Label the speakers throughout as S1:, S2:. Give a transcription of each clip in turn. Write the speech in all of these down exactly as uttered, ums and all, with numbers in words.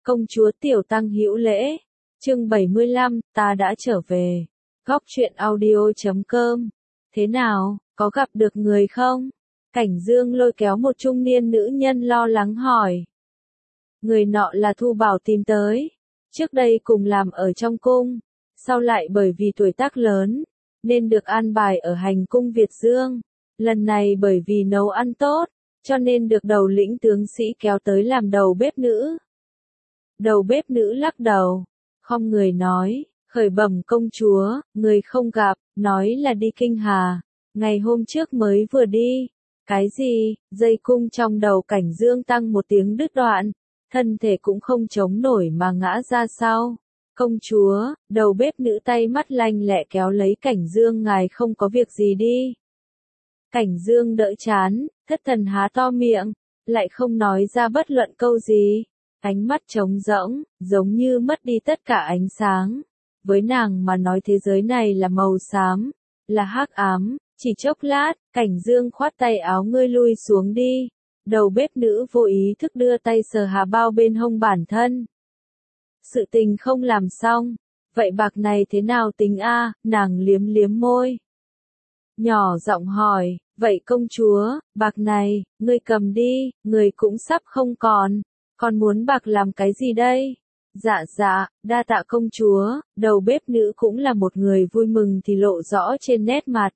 S1: Công chúa Tiểu Tăng hữu lễ. Chương bảy mươi lăm, ta đã trở về. Góc truyện audio chấm com. Thế nào, có gặp được người không? Cảnh Dương lôi kéo một trung niên nữ nhân lo lắng hỏi. Người nọ là Thu Bảo tìm tới. Trước đây cùng làm ở trong cung, sau lại bởi vì tuổi tác lớn, nên được an bài ở hành cung Việt Dương. Lần này bởi vì nấu ăn tốt, cho nên được đầu lĩnh tướng sĩ kéo tới làm đầu bếp nữ. Đầu bếp nữ lắc đầu, không người nói, khởi bẩm công chúa, người không gặp, nói là đi Kinh Hà, ngày hôm trước mới vừa đi. Cái gì? Dây cung trong đầu Cảnh Dương tăng một tiếng đứt đoạn, thân thể cũng không chống nổi mà ngã ra sau. Công chúa, đầu bếp nữ tay mắt lanh lẹ kéo lấy Cảnh Dương, ngài không có việc gì đi. Cảnh Dương đỡ chán, thất thần há to miệng, lại không nói ra bất luận câu gì. Ánh mắt trống rỗng, giống như mất đi tất cả ánh sáng. Với nàng mà nói thế giới này là màu xám, là hắc ám. Chỉ chốc lát, Cảnh Dương khoát tay áo, ngươi lui xuống đi. Đầu bếp nữ vô ý thức đưa tay sờ hà bao bên hông bản thân. Sự tình không làm xong, vậy bạc này thế nào tính a? Nàng liếm liếm môi, nhỏ giọng hỏi, vậy công chúa, bạc này, ngươi cầm đi, người cũng sắp không còn, còn muốn bạc làm cái gì đây? Dạ dạ, đa tạ công chúa. Đầu bếp nữ cũng là một người vui mừng thì lộ rõ trên nét mặt.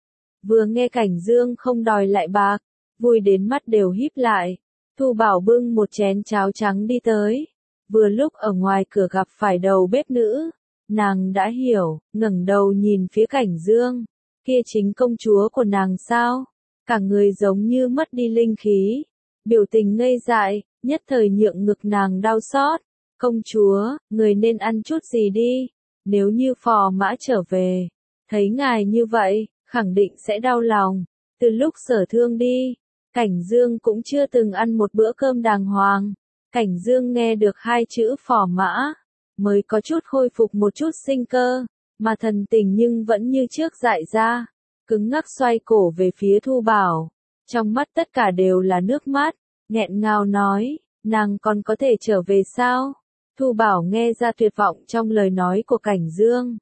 S1: Vừa nghe Cảnh Dương không đòi lại bạc, vui đến mắt đều híp lại. Thu Bảo bưng một chén cháo trắng đi tới. Vừa lúc ở ngoài cửa gặp phải đầu bếp nữ, nàng đã hiểu, ngẩng đầu nhìn phía Cảnh Dương. Kia chính công chúa của nàng sao? Cả người giống như mất đi linh khí, biểu tình ngây dại, nhất thời nhượng ngực nàng đau xót. Công chúa, người nên ăn chút gì đi, nếu như phò mã trở về, thấy ngài như vậy, khẳng định sẽ đau lòng. Từ lúc Sở Thương đi, Cảnh Dương cũng chưa từng ăn một bữa cơm đàng hoàng. Cảnh Dương nghe được hai chữ phò mã, mới có chút khôi phục một chút sinh cơ, mà thần tình nhưng vẫn như trước dại ra, cứng ngắc xoay cổ về phía Thu Bảo. Trong mắt tất cả đều là nước mắt, nghẹn ngào nói, nàng còn có thể trở về sao? Thu Bảo nghe ra tuyệt vọng trong lời nói của Cảnh Dương.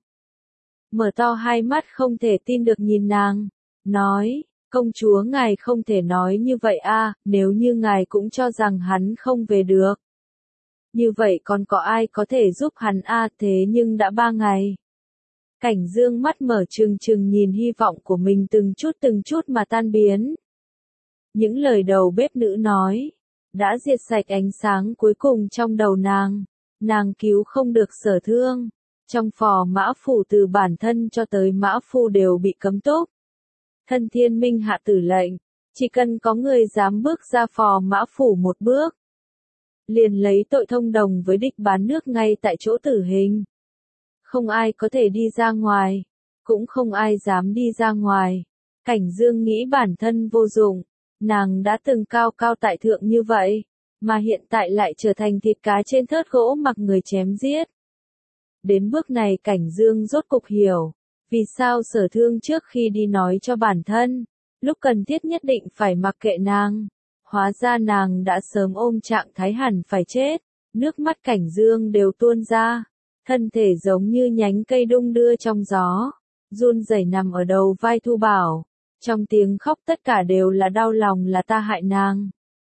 S1: Mở to hai mắt không thể tin được nhìn nàng, nói, công chúa ngài không thể nói như vậy a, nếu như ngài cũng cho rằng hắn không về được. Như vậy còn có ai có thể giúp hắn a, thế nhưng đã ba ngày. Cảnh Dương mắt mở trừng trừng nhìn hy vọng của mình từng chút từng chút mà tan biến. Những lời đầu bếp nữ nói, đã diệt sạch ánh sáng cuối cùng trong đầu nàng. Nàng cứu không được Sở Thương. Trong phò mã phủ từ bản thân cho tới mã phu đều bị cấm túc. Thân Thiên Minh hạ tử lệnh, chỉ cần có người dám bước ra phò mã phủ một bước, liền lấy tội thông đồng với địch bán nước ngay tại chỗ tử hình. Không ai có thể đi ra ngoài, cũng không ai dám đi ra ngoài. Cảnh Dương nghĩ bản thân vô dụng, nàng đã từng cao cao tại thượng như vậy, mà hiện tại lại trở thành thịt cá trên thớt gỗ mặc người chém giết. Đến bước này Cảnh Dương rốt cục hiểu, vì sao Sở Thương trước khi đi nói cho bản thân, lúc cần thiết nhất định phải mặc kệ nàng. Hóa ra nàng đã sớm ôm trạng thái hẳn phải chết, nước mắt Cảnh Dương đều tuôn ra, thân thể giống như nhánh cây đung đưa trong gió, run rẩy nằm ở đầu vai Thu Bảo, trong tiếng khóc tất cả đều là đau lòng là ta hại nàng.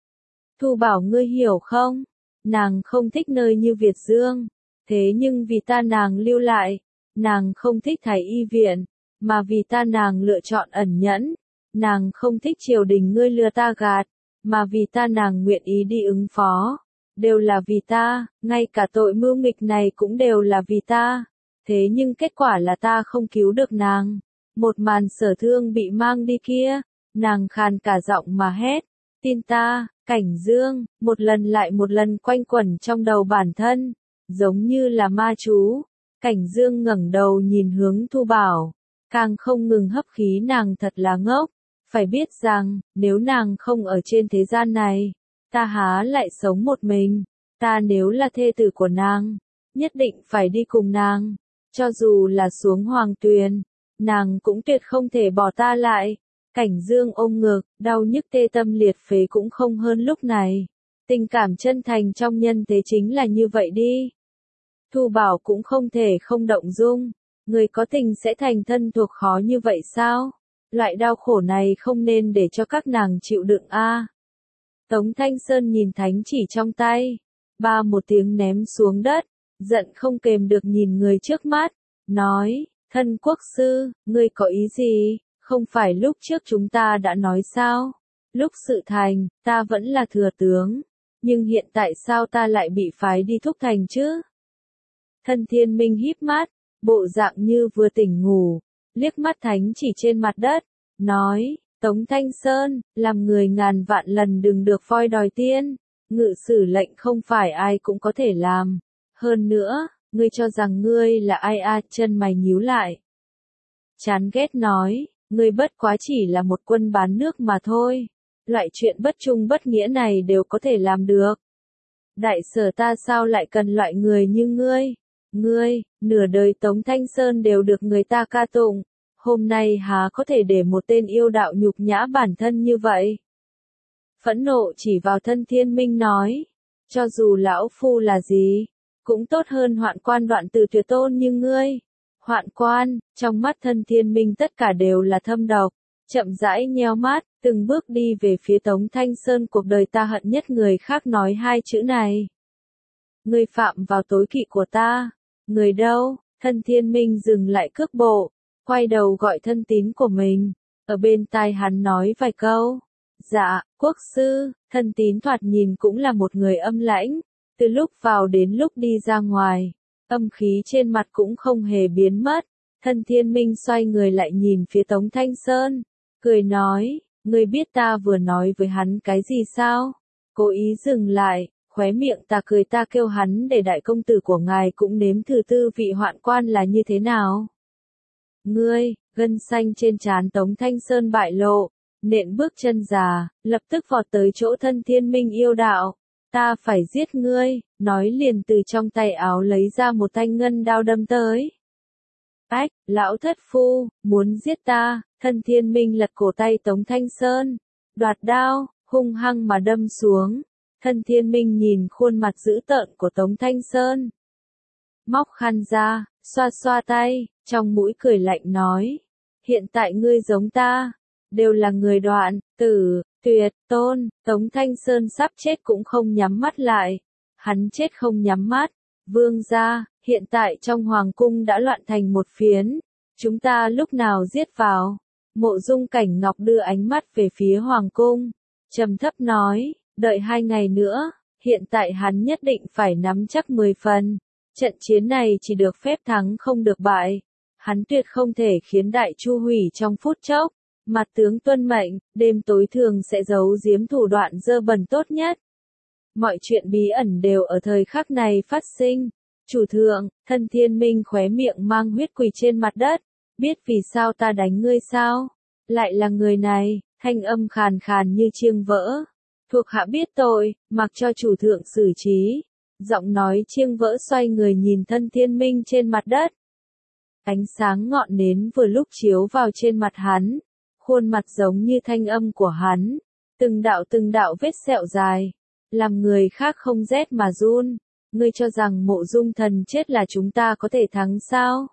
S1: Thu Bảo ngươi hiểu không? Nàng không thích nơi như Việt Dương, thế nhưng vì ta nàng lưu lại. Nàng không thích thái y viện, mà vì ta nàng lựa chọn ẩn nhẫn. Nàng không thích triều đình ngươi lừa ta gạt, mà vì ta nàng nguyện ý đi ứng phó. Đều là vì ta, ngay cả tội mưu nghịch này cũng đều là vì ta. Thế nhưng kết quả là ta không cứu được nàng. Một màn Sở Thương bị mang đi kia, nàng khàn cả giọng mà hét, tin ta. Cảnh Dương, một lần lại một lần quanh quẩn trong đầu bản thân, giống như là ma chú. Cảnh Dương ngẩng đầu nhìn hướng Thu Bảo, càng không ngừng hấp khí, nàng thật là ngốc, phải biết rằng, nếu nàng không ở trên thế gian này, ta há lại sống một mình, ta nếu là thê tử của nàng, nhất định phải đi cùng nàng, cho dù là xuống hoàng tuyền, nàng cũng tuyệt không thể bỏ ta lại. Cảnh Dương ôm ngực, đau nhức tê tâm liệt phế cũng không hơn lúc này. Tình cảm chân thành trong nhân thế chính là như vậy đi. Thu Bảo cũng không thể không động dung. Người có tình sẽ thành thân thuộc khó như vậy sao? Loại đau khổ này không nên để cho các nàng chịu đựng a. Tống Thanh Sơn nhìn thánh chỉ trong tay, ba một tiếng ném xuống đất, giận không kềm được nhìn người trước mắt, nói, thân quốc sư, ngươi có ý gì, không phải lúc trước chúng ta đã nói sao? Lúc sự thành, ta vẫn là thừa tướng, nhưng hiện tại sao ta lại bị phái đi thúc thành chứ? Thân Thiên Minh híp mắt, bộ dạng như vừa tỉnh ngủ, liếc mắt thánh chỉ trên mặt đất, nói, Tống Thanh Sơn, làm người ngàn vạn lần đừng được voi đòi tiên, ngự sử lệnh không phải ai cũng có thể làm. Hơn nữa, ngươi cho rằng ngươi là ai a? Chân mày nhíu lại. Chán ghét nói, ngươi bất quá chỉ là một quân bán nước mà thôi. Loại chuyện bất trung bất nghĩa này đều có thể làm được. Đại sở ta sao lại cần loại người như ngươi? Ngươi, nửa đời Tống Thanh Sơn đều được người ta ca tụng. Hôm nay há có thể để một tên yêu đạo nhục nhã bản thân như vậy? Phẫn nộ chỉ vào Thân Thiên Minh nói, cho dù lão phu là gì, cũng tốt hơn Hoạn Quan Đoạn Tử Tuyệt Tôn như ngươi. Hoạn Quan, trong mắt Thân Thiên Minh tất cả đều là thâm độc, chậm rãi nheo mắt, từng bước đi về phía Tống Thanh Sơn. Cuộc đời ta hận nhất người khác nói hai chữ này. Ngươi phạm vào tối kỵ của ta. Người đâu? Thân Thiên Minh dừng lại cước bộ, quay đầu gọi thân tín của mình, ở bên tai hắn nói vài câu. Dạ, quốc sư. Thân tín thoạt nhìn cũng là một người âm lãnh, từ lúc vào đến lúc đi ra ngoài, âm khí trên mặt cũng không hề biến mất. Thân Thiên Minh xoay người lại nhìn phía Tống Thanh Sơn, cười nói, ngươi biết ta vừa nói với hắn cái gì sao? Cố ý dừng lại, khóe miệng ta cười, ta kêu hắn để đại công tử của ngài cũng nếm thử tư vị hoạn quan là như thế nào. Ngươi, gân xanh trên trán Tống Thanh Sơn bại lộ, nện bước chân già, lập tức vọt tới chỗ Thân Thiên Minh yêu đạo. Ta phải giết ngươi, nói liền từ trong tay áo lấy ra một thanh ngân đao đâm tới. Ách, lão thất phu, muốn giết ta? Thân Thiên Minh lật cổ tay Tống Thanh Sơn, đoạt đao, hung hăng mà đâm xuống. Thân Thiên Minh nhìn khuôn mặt dữ tợn của Tống Thanh Sơn, móc khăn ra, xoa xoa tay, trong mũi cười lạnh nói, hiện tại ngươi giống ta, đều là người Đoạn Tử Tuyệt Tôn. Tống Thanh Sơn sắp chết cũng không nhắm mắt lại, hắn chết không nhắm mắt. Vương gia, hiện tại trong hoàng cung đã loạn thành một phiến, chúng ta lúc nào giết vào? Mộ Dung Cảnh Ngọc đưa ánh mắt về phía hoàng cung, trầm thấp nói, đợi hai ngày nữa, hiện tại hắn nhất định phải nắm chắc mười phần. Trận chiến này chỉ được phép thắng không được bại. Hắn tuyệt không thể khiến Đại Chu hủy trong phút chốc. Mặt tướng tuân mệnh, đêm tối thường sẽ giấu giếm thủ đoạn dơ bẩn tốt nhất. Mọi chuyện bí ẩn đều ở thời khắc này phát sinh. Chủ thượng, Thân Thiên Minh khóe miệng mang huyết quỳ trên mặt đất. Biết vì sao ta đánh ngươi sao? Lại là người này, thanh âm khàn khàn như chiêng vỡ. Thuộc hạ biết tội, mặc cho chủ thượng xử trí. Giọng nói chiêng vỡ, xoay người nhìn Thân Thiên Minh trên mặt đất. Ánh sáng ngọn nến vừa lúc chiếu vào trên mặt hắn. Khuôn mặt giống như thanh âm của hắn. Từng đạo từng đạo vết sẹo dài. Làm người khác không rét mà run. Ngươi cho rằng Mộ Dung Thần chết là chúng ta có thể thắng sao?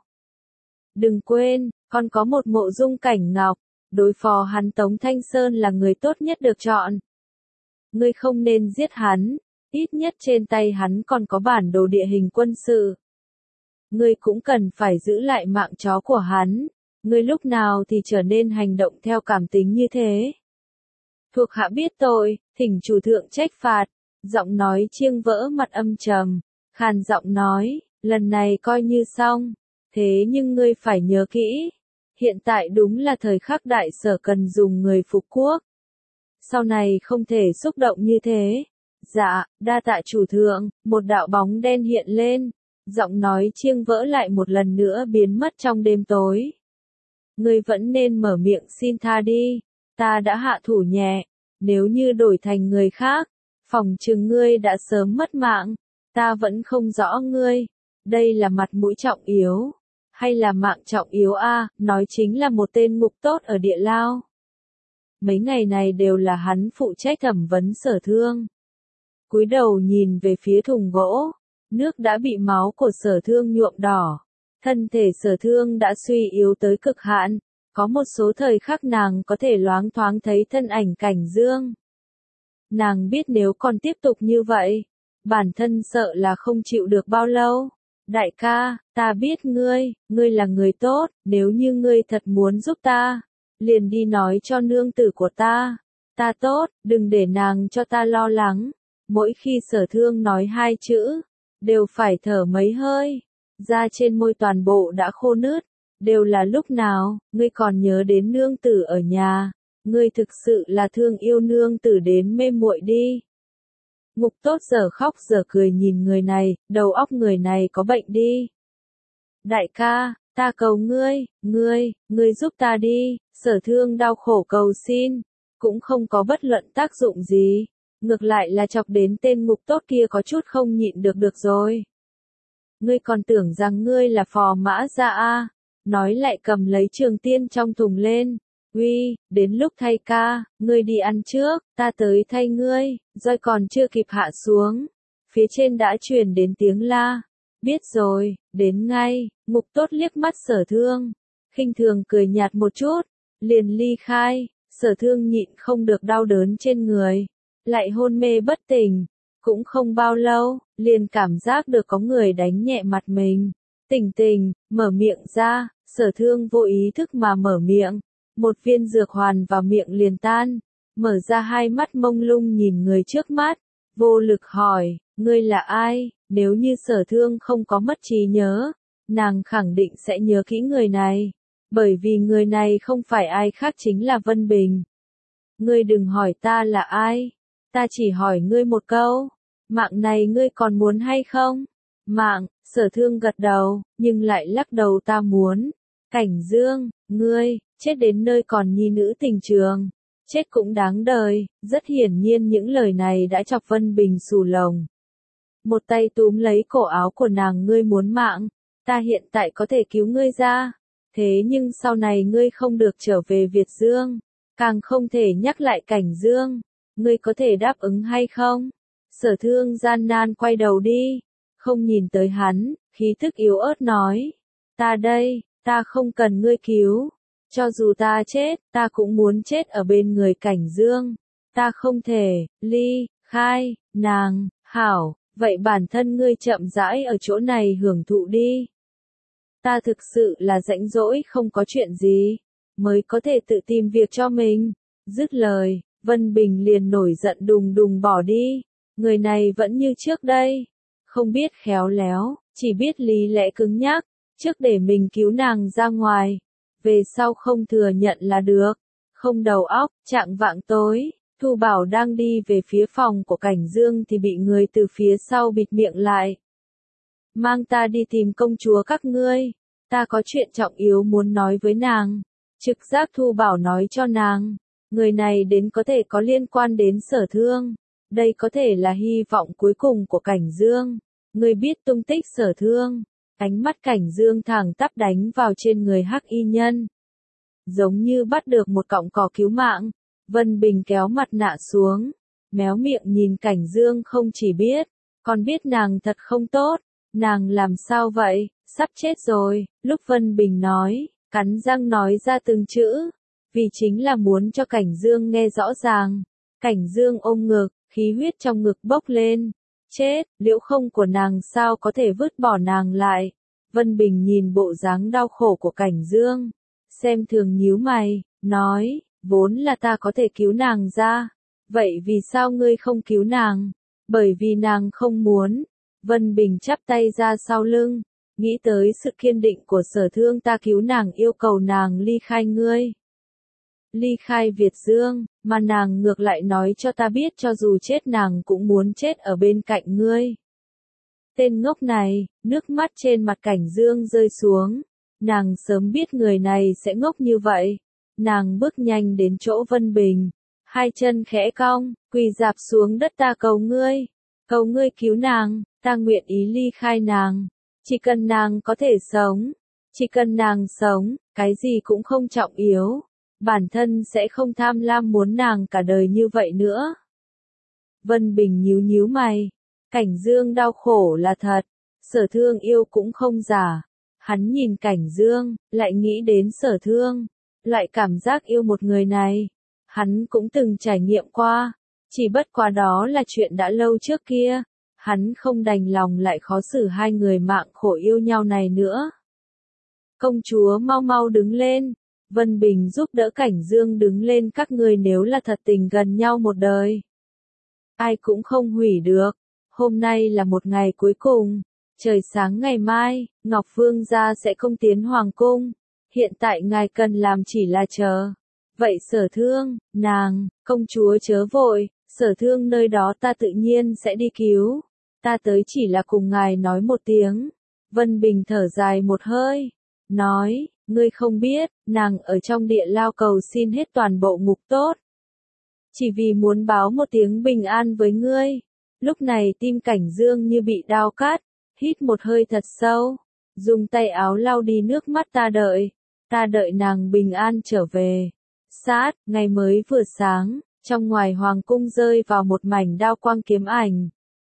S1: Đừng quên, còn có một Mộ Dung Cảnh Ngọc. Đối phó hắn Tống Thanh Sơn là người tốt nhất được chọn. Ngươi không nên giết hắn. Ít nhất trên tay hắn còn có bản đồ địa hình quân sự. Ngươi cũng cần phải giữ lại mạng chó của hắn. Ngươi lúc nào thì trở nên hành động theo cảm tính như thế? Thuộc hạ biết tội, thỉnh chủ thượng trách phạt. Giọng nói chiêng vỡ, mặt âm trầm, khàn giọng nói, lần này coi như xong. Thế nhưng ngươi phải nhớ kỹ, hiện tại đúng là thời khắc đại sở cần dùng người phục quốc. Sau này không thể xúc động như thế. Dạ, đa tạ chủ thượng. Một đạo bóng đen hiện lên, giọng nói chiêng vỡ lại một lần nữa biến mất trong đêm tối. Ngươi vẫn nên mở miệng xin tha đi, ta đã hạ thủ nhẹ, nếu như đổi thành người khác, phỏng chừng ngươi đã sớm mất mạng. Ta vẫn không rõ ngươi, đây là mặt mũi trọng yếu, hay là mạng trọng yếu a? Nói chính là một tên ngục tốt ở địa lao. Mấy ngày này đều là hắn phụ trách thẩm vấn Sở Thương. cúi đầu nhìn về phía thùng gỗ, nước đã bị máu của Sở Thương nhuộm đỏ. Thân thể Sở Thương đã suy yếu tới cực hạn, có một số thời khắc nàng có thể loáng thoáng thấy thân ảnh Cảnh Dương. Nàng biết nếu còn tiếp tục như vậy, bản thân sợ là không chịu được bao lâu. Đại ca, ta biết ngươi, ngươi là người tốt, nếu như ngươi thật muốn giúp ta, liền đi nói cho nương tử của ta. Ta tốt, đừng để nàng cho ta lo lắng. Mỗi khi Sở Thương nói hai chữ, đều phải thở mấy hơi, da trên môi toàn bộ đã khô nứt. Đều là lúc nào, ngươi còn nhớ đến nương tử ở nhà, ngươi thực sự là thương yêu nương tử đến mê muội đi. Ngục Tốt giờ khóc giờ cười nhìn người này, đầu óc người này có bệnh đi. Đại ca, ta cầu ngươi, ngươi, ngươi giúp ta đi. Sở Thương đau khổ cầu xin, cũng không có bất luận tác dụng gì, ngược lại là chọc đến tên Ngục Tốt kia có chút không nhịn được được rồi. Ngươi còn tưởng rằng ngươi là phò mã ra a? Nói lại cầm lấy trường tiên trong thùng lên. Uy, đến lúc thay ca, ngươi đi ăn trước, ta tới thay ngươi. Roi còn chưa kịp hạ xuống, phía trên đã truyền đến tiếng la. Biết rồi, đến ngay. Ngục Tốt liếc mắt Sở Thương, khinh thường cười nhạt một chút, liền ly khai. Sở Thương nhịn không được đau đớn trên người, lại hôn mê bất tỉnh. Cũng không bao lâu, liền cảm giác được có người đánh nhẹ mặt mình. Tỉnh tỉnh, mở miệng ra. Sở Thương vô ý thức mà mở miệng, một viên dược hoàn vào miệng liền tan, mở ra hai mắt mông lung nhìn người trước mắt, vô lực hỏi, ngươi là ai? Nếu như Sở Thương không có mất trí nhớ, nàng khẳng định sẽ nhớ kỹ người này, bởi vì người này không phải ai khác chính là Vân Bình. Ngươi đừng hỏi ta là ai, ta chỉ hỏi ngươi một câu, mạng này ngươi còn muốn hay không? Mạng, Sở Thương gật đầu, nhưng lại lắc đầu ta muốn. Cảnh Dương, ngươi, chết đến nơi còn nhi nữ tình trường, chết cũng đáng đời. Rất hiển nhiên những lời này đã chọc Vân Bình xù lồng. Một tay túm lấy cổ áo của nàng, ngươi muốn mạng, ta hiện tại có thể cứu ngươi ra, thế nhưng sau này ngươi không được trở về Việt Dương, càng không thể nhắc lại Cảnh Dương, ngươi có thể đáp ứng hay không? Sở Thương gian nan quay đầu đi, không nhìn tới hắn, khí thức yếu ớt nói, ta đây. Ta không cần ngươi cứu, cho dù ta chết, ta cũng muốn chết ở bên người Cảnh Dương. Ta không thể ly khai nàng. Hảo, vậy bản thân ngươi chậm rãi ở chỗ này hưởng thụ đi. Ta thực sự là rãnh rỗi không có chuyện gì, mới có thể tự tìm việc cho mình. Dứt lời, Vân Bình liền nổi giận đùng đùng bỏ đi. Người này vẫn như trước đây, không biết khéo léo, chỉ biết lý lẽ cứng nhắc. Trước để mình cứu nàng ra ngoài, về sau không thừa nhận là được, không đầu óc. Trạng vạng tối, Thu Bảo đang đi về phía phòng của Cảnh Dương thì bị người từ phía sau bịt miệng lại. Mang ta đi tìm công chúa các ngươi, ta có chuyện trọng yếu muốn nói với nàng. Trực giác Thu Bảo nói cho nàng, người này đến có thể có liên quan đến Sở Thương, đây có thể là hy vọng cuối cùng của Cảnh Dương. Ngươi biết tung tích Sở Thương? Ánh mắt Cảnh Dương thẳng tắp đánh vào trên người hắc y nhân, giống như bắt được một cọng cỏ cứu mạng. Vân Bình kéo mặt nạ xuống, méo miệng nhìn Cảnh Dương, không chỉ biết, còn biết nàng thật không tốt. Nàng làm sao vậy, sắp chết rồi. Lúc Vân Bình nói, cắn răng nói ra từng chữ, vì chính là muốn cho Cảnh Dương nghe rõ ràng. Cảnh Dương ôm ngực, khí huyết trong ngực bốc lên. Chết, liễu không của nàng sao có thể vứt bỏ nàng lại. Vân Bình nhìn bộ dáng đau khổ của Cảnh Dương, xem thường nhíu mày, nói, vốn là ta có thể cứu nàng ra, vậy vì sao ngươi không cứu nàng? Bởi vì nàng không muốn. Vân Bình chắp tay ra sau lưng, nghĩ tới sự kiên định của Sở Thương, ta cứu nàng yêu cầu nàng ly khai ngươi, ly khai Việt Dương, mà nàng ngược lại nói cho ta biết cho dù chết nàng cũng muốn chết ở bên cạnh ngươi. Tên ngốc này, nước mắt trên mặt Cảnh Dương rơi xuống, nàng sớm biết người này sẽ ngốc như vậy. Nàng bước nhanh đến chỗ Vân Bình, hai chân khẽ cong, quỳ dạp xuống đất, ta cầu ngươi, cầu ngươi cứu nàng, ta nguyện ý ly khai nàng, chỉ cần nàng có thể sống, chỉ cần nàng sống, cái gì cũng không trọng yếu, bản thân sẽ không tham lam muốn nàng cả đời như vậy nữa. Vân Bình nhíu nhíu mày. Cảnh Dương đau khổ là thật, Sở Thương yêu cũng không giả. Hắn nhìn Cảnh Dương, lại nghĩ đến Sở Thương. Loại cảm giác yêu một người này, hắn cũng từng trải nghiệm qua. Chỉ bất quá đó là chuyện đã lâu trước kia. Hắn không đành lòng lại khó xử hai người mạng khổ yêu nhau này nữa. Công chúa mau mau đứng lên. Vân Bình giúp đỡ Cảnh Dương đứng lên, các ngươi nếu là thật tình gần nhau một đời, ai cũng không hủy được. Hôm nay là một ngày cuối cùng. Trời sáng ngày mai, Ngọc Vương gia sẽ công tiến Hoàng cung. Hiện tại ngài cần làm chỉ là chờ. Vậy Sở Thương, nàng, công chúa chớ vội, Sở Thương nơi đó ta tự nhiên sẽ đi cứu. Ta tới chỉ là cùng ngài nói một tiếng. Vân Bình thở dài một hơi, nói, ngươi không biết, nàng ở trong địa lao cầu xin hết toàn bộ ngục tốt. Chỉ vì muốn báo một tiếng bình an với ngươi. Lúc này tim Cảnh Dương như bị đao cắt, hít một hơi thật sâu, dùng tay áo lau đi nước mắt. Ta đợi, ta đợi nàng bình an trở về. Sát, ngày mới vừa sáng, trong ngoài hoàng cung rơi vào một mảnh đao quang kiếm ảnh.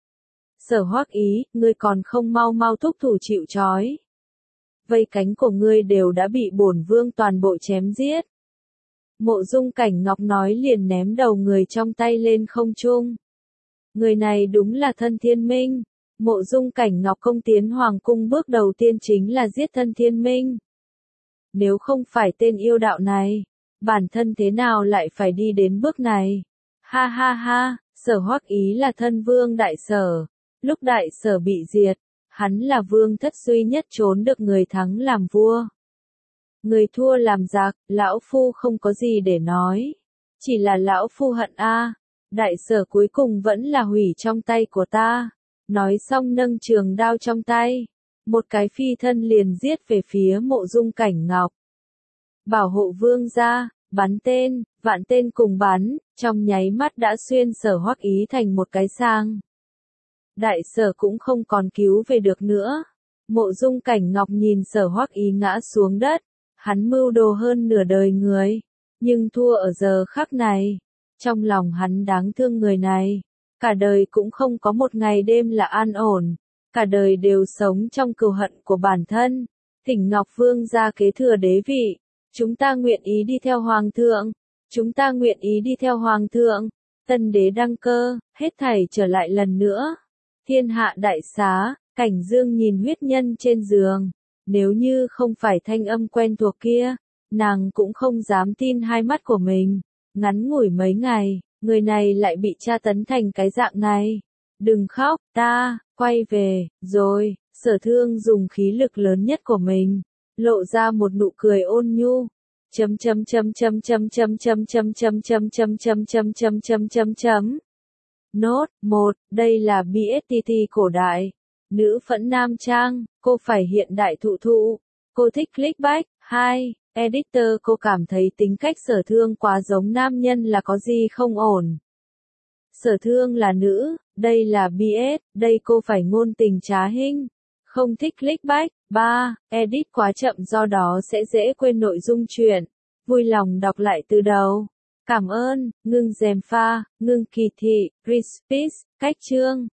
S1: Sở Hoắc Ý, ngươi còn không mau mau thúc thủ chịu trói. Vây cánh của ngươi đều đã bị bổn vương toàn bộ chém giết. Mộ Dung Cảnh Ngọc nói liền ném đầu người trong tay lên không trung. Người này đúng là Thân Thiên Minh. Mộ Dung Cảnh Ngọc công tiến hoàng cung bước đầu tiên chính là giết Thân Thiên Minh. Nếu không phải tên yêu đạo này, bản thân thế nào lại phải đi đến bước này? Ha ha ha, Sở Hoắc Ý là thân vương đại sở. Lúc đại sở bị diệt, hắn là vương thất duy nhất trốn được người thắng làm vua. Người thua làm giặc, lão phu không có gì để nói. Chỉ là lão phu hận a, đại sở cuối cùng vẫn là hủy trong tay của ta. Nói xong nâng trường đao trong tay, một cái phi thân liền giết về phía Mộ Dung Cảnh Ngọc. Bảo hộ vương gia, bắn tên, vạn tên cùng bắn, trong nháy mắt đã xuyên Sở Hoắc Ý thành một cái sang. Đại sở cũng không còn cứu về được nữa. Mộ Dung Cảnh Ngọc nhìn Sở Hoắc Ý ngã xuống đất, hắn mưu đồ hơn nửa đời người, nhưng thua ở giờ khắc này. Trong lòng hắn đáng thương người này, cả đời cũng không có một ngày đêm là an ổn, cả đời đều sống trong cừu hận của bản thân. Thỉnh Ngọc Vương gia kế thừa đế vị, chúng ta nguyện ý đi theo Hoàng thượng, chúng ta nguyện ý đi theo Hoàng thượng. Tân đế đăng cơ, hết thảy trở lại lần nữa. Thiên hạ đại xá, Cảnh Dương nhìn huyết nhân trên giường. Nếu như không phải thanh âm quen thuộc kia, nàng cũng không dám tin hai mắt của mình. Ngắn ngủi mấy ngày, người này lại bị tra tấn thành cái dạng này. Đừng khóc, ta, quay về, rồi, Sở Thương dùng khí lực lớn nhất của mình, lộ ra một nụ cười ôn nhu. Chấm chấm chấm chấm chấm chấm chấm chấm chấm chấm chấm chấm chấm chấm chấm chấm chấm. Nốt, một, đây là bê ét tê tê cổ đại. Nữ phẫn nam trang, cô phải hiện đại thụ thụ. Cô thích clickbait. Hai, editor cô cảm thấy tính cách Sở Thương quá giống nam nhân là có gì không ổn. Sở Thương là nữ, đây là bê ét, đây cô phải ngôn tình trá hình. Không thích clickbait. Ba, edit quá chậm do đó sẽ dễ quên nội dung chuyện. Vui lòng đọc lại từ đầu. Cảm ơn, ngưng dèm pha, ngưng kỳ thị, respect, cách chương.